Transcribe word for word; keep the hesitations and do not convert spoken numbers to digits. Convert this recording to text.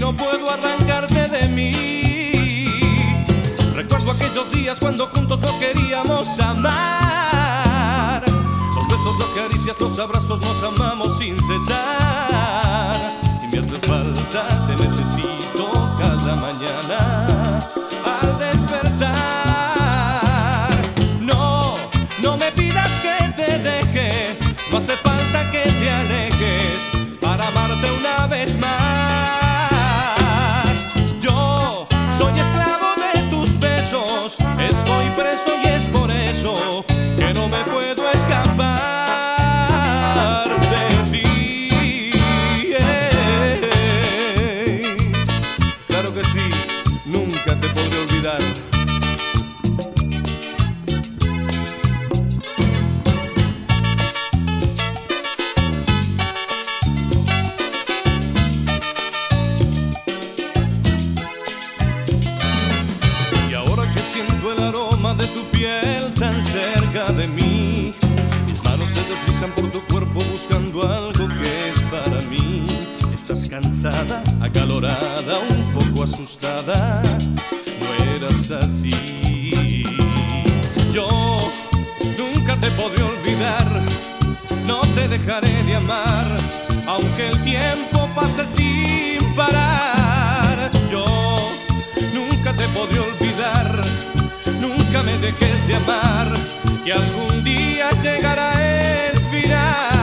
no puedo arrancarte de mí. Recuerdo aquellos días cuando juntos nos queríamos amar. Los besos, las caricias, los abrazos, nos amamos sin cesar. Y me hace falta, te necesito cada mañana al despertar. No, no me pidas que te deje, no hace falta que te alejes para amarte una vez más. Yo soy esclavo de tus besos, estoy preso y es por eso que no me puedo escapar de ti. Yeah. Claro que sí, nunca te podré olvidar. Siento el aroma de tu piel tan cerca de mí. Mis manos se deslizan por tu cuerpo buscando algo que es para mí. Estás cansada, acalorada, un poco asustada. No eras así. Yo nunca te podré olvidar, no te dejaré de amar, aunque el tiempo pase sin parar. Yo nunca te podré olvidar, nunca me dejes de amar, que algún día llegará el final.